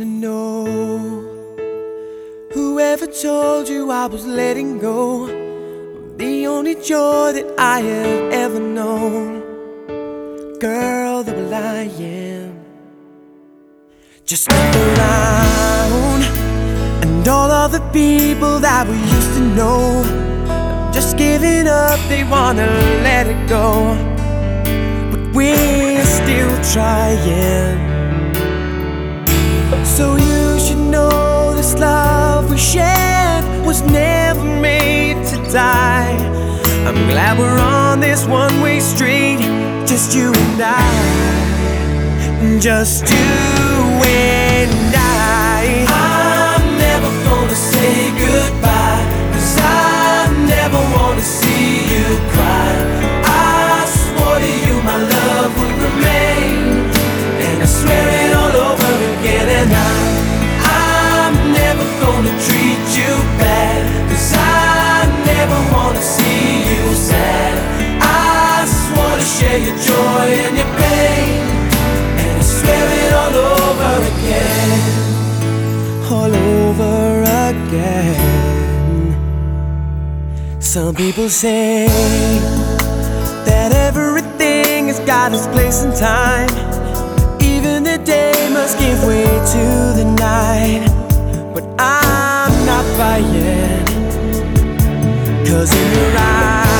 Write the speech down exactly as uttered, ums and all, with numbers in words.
wanna know, whoever told you I was letting go of the only joy that I have ever known? Girl, the will I am. Just look around, and all of the people that we used to know have just giving up, they wanna let it go. But we're still trying. So you should know this love we shared was never made to die. I'm glad we're on this one-way street, just you and I, just you and I. I'm never gonna say goodbye, 'cause I never wanna see you cry. I swore to you my love would remain, and I swear it all over again. And I, I'm never gonna treat you bad, 'cause I never wanna see you sad. I swore to share your joy and your pain, and I swear it all over again, all over again. Some people say that everything has got its place and time. Even the day must give way to the night. But I'm not buying, 'cause in your eyes